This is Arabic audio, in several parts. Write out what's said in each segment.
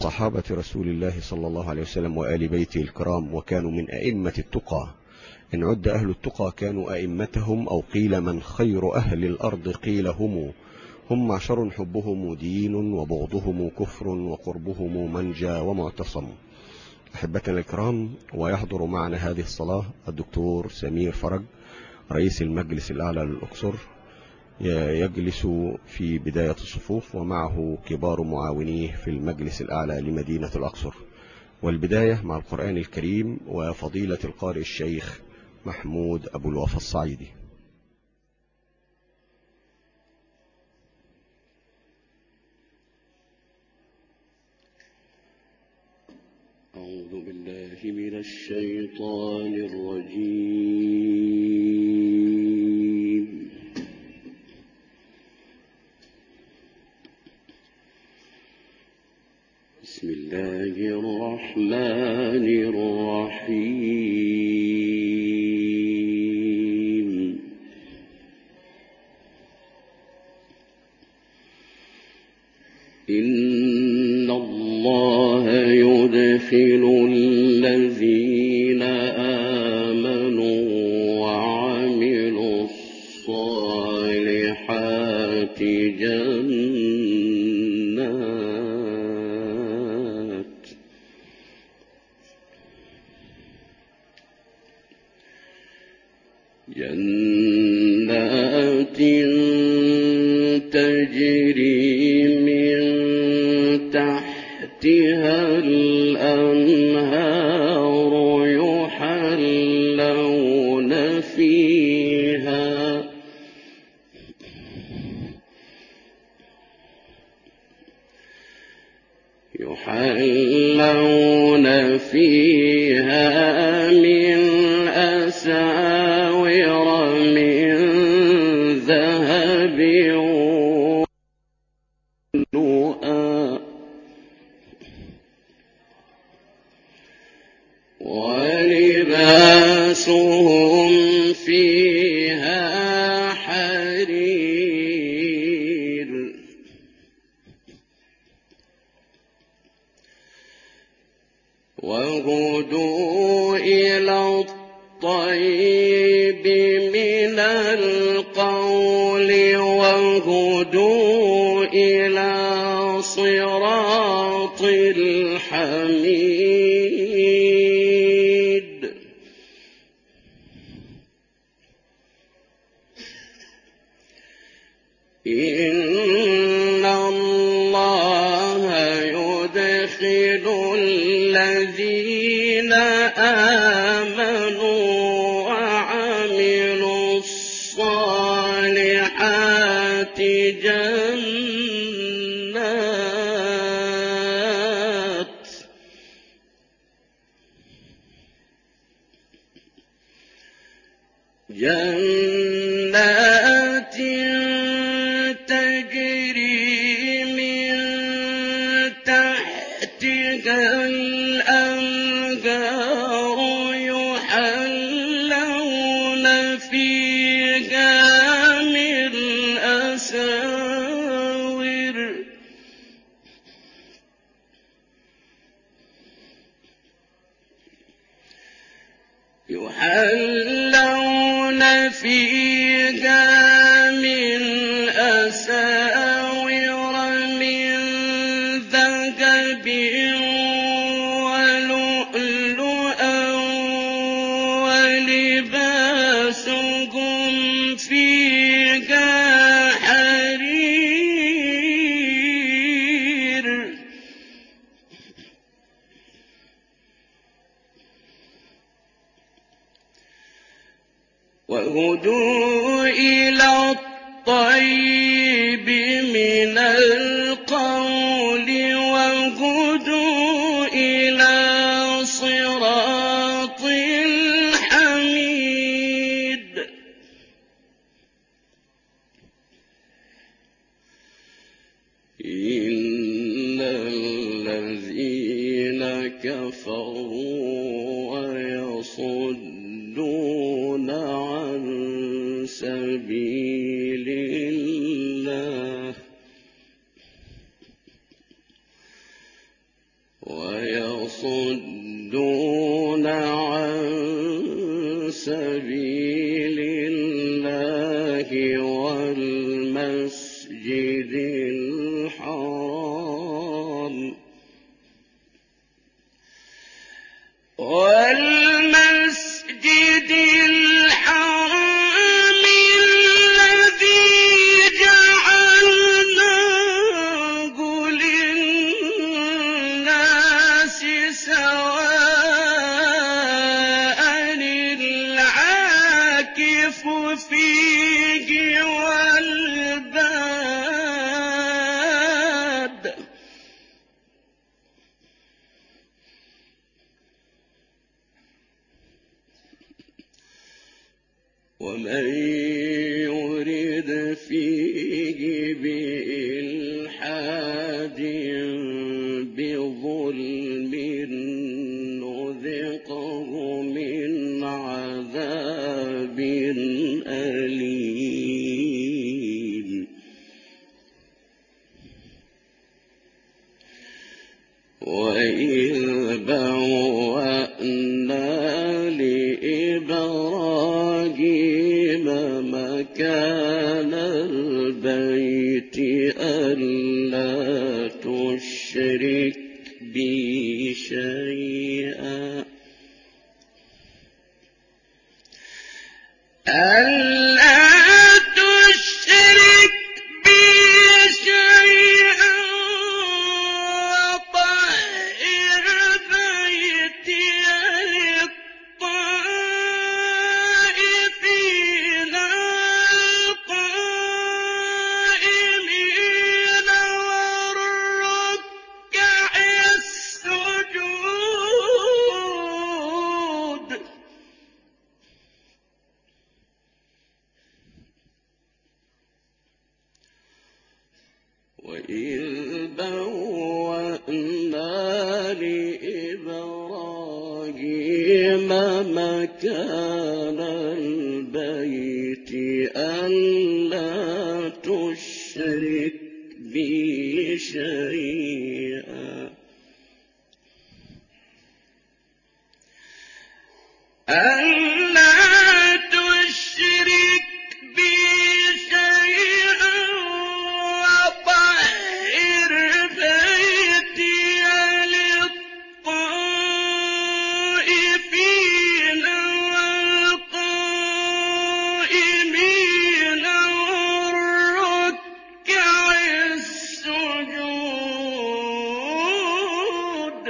صحابة رسول الله صلى الله عليه وسلم وآل بيته الكرام، وكانوا من أئمة التقى. إن عد أهل التقى كانوا أئمتهم، أو قيل من خير أهل الأرض قيل هم معشر حبهم دين وبغضهم كفر وقربهم منجى ومعتصم. أحبتنا الكرام، ويحضر معنا هذه الصلاة الدكتور سمير فرج رئيس المجلس الأعلى للأقصر، يجلس في بداية الصفوف، ومعه كبار معاونيه في المجلس الأعلى لمدينة الأقصر. والبداية مع القرآن الكريم وفضيلة القارئ الشيخ محمود أبو الوفا الصعيدي. أعوذ بالله من الشيطان الرجيم. بسم الله الرحمن الرحيم. إن الله يدخل الذين آمنوا وعملوا الصالحات جنات تجري من تحتها الأنهار يحلون فيها من أساور من ذهب ولؤلؤا ولباسهم فيها حرير وهدوا إلى الطيب من القول وهدوا إلى صراط الحميد. إن الله يدخل الذين آمنوا وعملوا الصالحات جنات تجري من تحتها الأنهار يحلون فيها من أساور من ذهب ولؤلؤا ولباسهم فيها حرير وهدوا إلى الطيب من القول وهدوا إلى صراط الحميد. إن الذين كفروا ويصدون عن سبيل الله ويصدون عن سبيل الله والمسجد الحرام الذي جعلناه للناس سواء العاكف فيه والباد ومن يرد فيه بإلحاد بظلم نذقه من عذاب أليم وإذ بوأنا لإبراهيم مكان البيت ألا تشرك بي شيئا وطهر بيتي للطائفين والقائمين والركع السجود وإذ بوأنا لإبراهيم مكان البيت ألا تشرك بي شيئا وطهر بيتي للطائفين والقائمين والركع السجود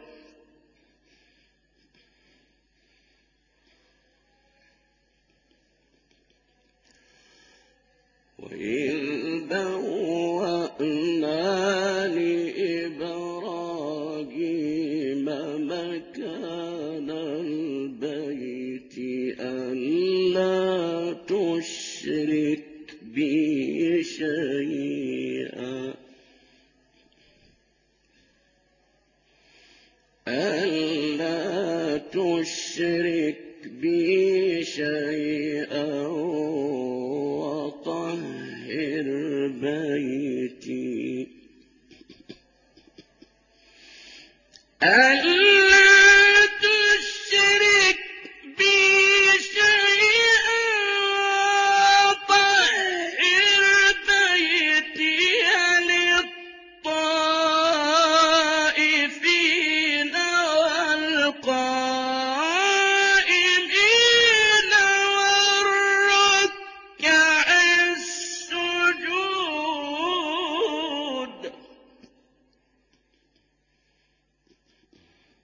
وإذ بوأنا لإبراهيم مكان البيت ألا تشرك بي شيئا وطهر بيتي ألا تشرك بي شيئا وطهر بيتي للطائفين والقائمين والركع السجود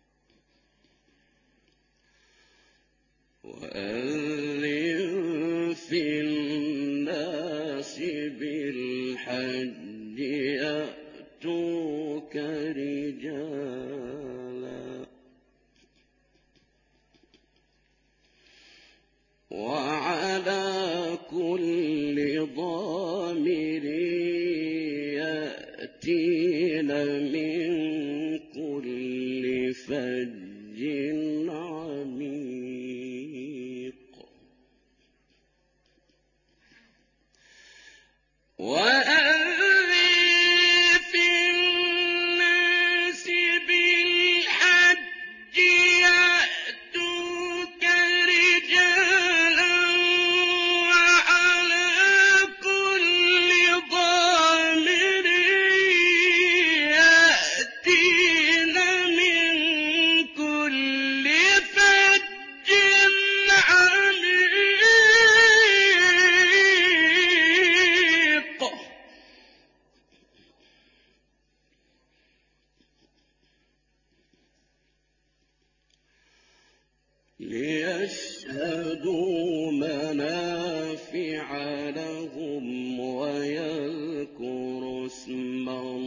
ليشهدوا منافع لهم ويذكروا اسم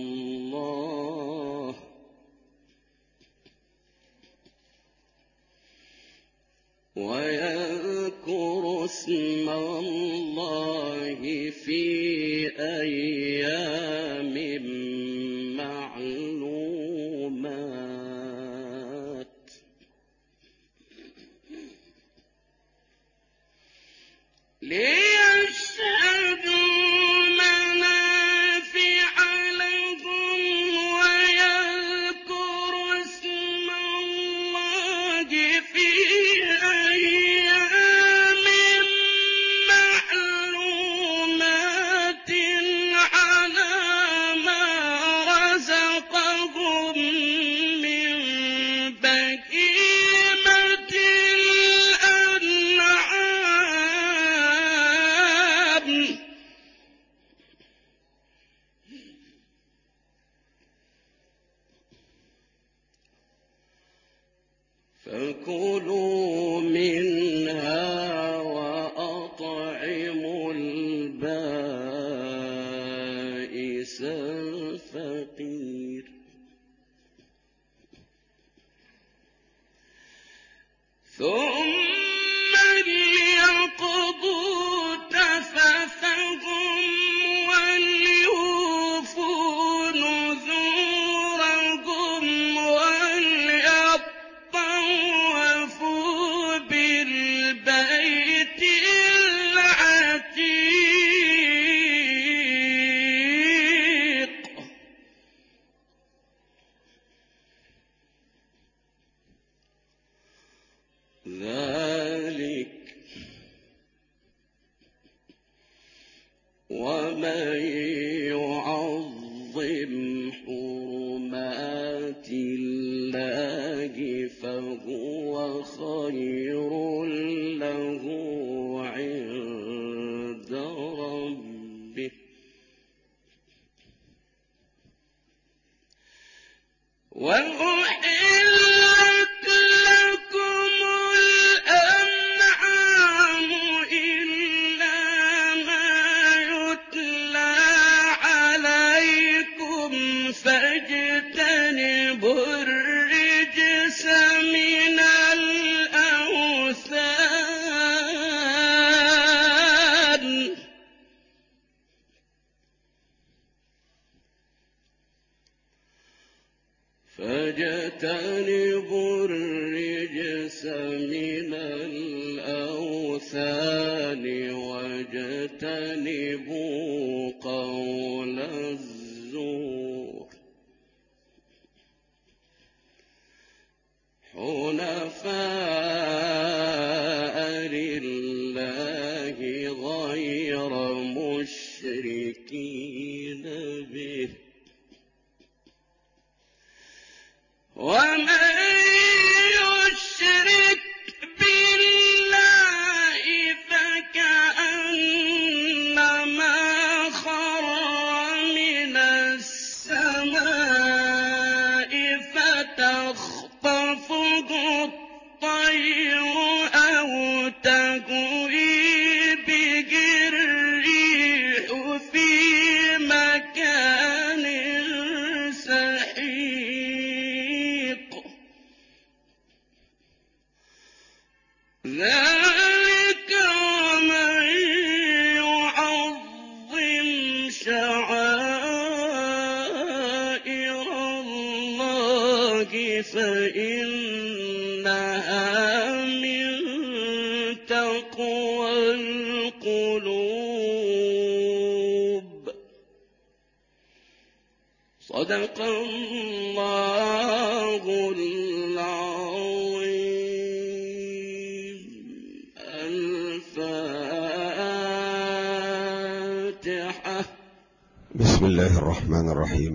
الله في أيام معلومات ليشهدوا منافع لهم ويذكروا اسم الله في أيام معلومات على ما رزقهم من بهيمة الأنعام فكلوا منها وأطعموا البائس الفقير ثم ليقضوا تفثهم وليوفوا نذورهم وليطوفوا بالبيت العتيق ذلك ومن يعظم حرمات الله فهو خير له عند ربه وأحلت لكم الأنعام إلا ما يتلى عليكم فاجتنبوا الرجس من الأوثان فاجتنبوا الرجس من الأوثان واجتنبوا قول الزور حنفاء لله غير مشركين به ومن يشرك بالله فكأنما خر من السماء فتخطفه الطير أو تهوي به الريح في مكان سحيق ذلك ومن يعظم شعائر الله فإنها من تقوى القلوب صدق الله العظيم الفاتحة بسم الله الرحمن الرحيم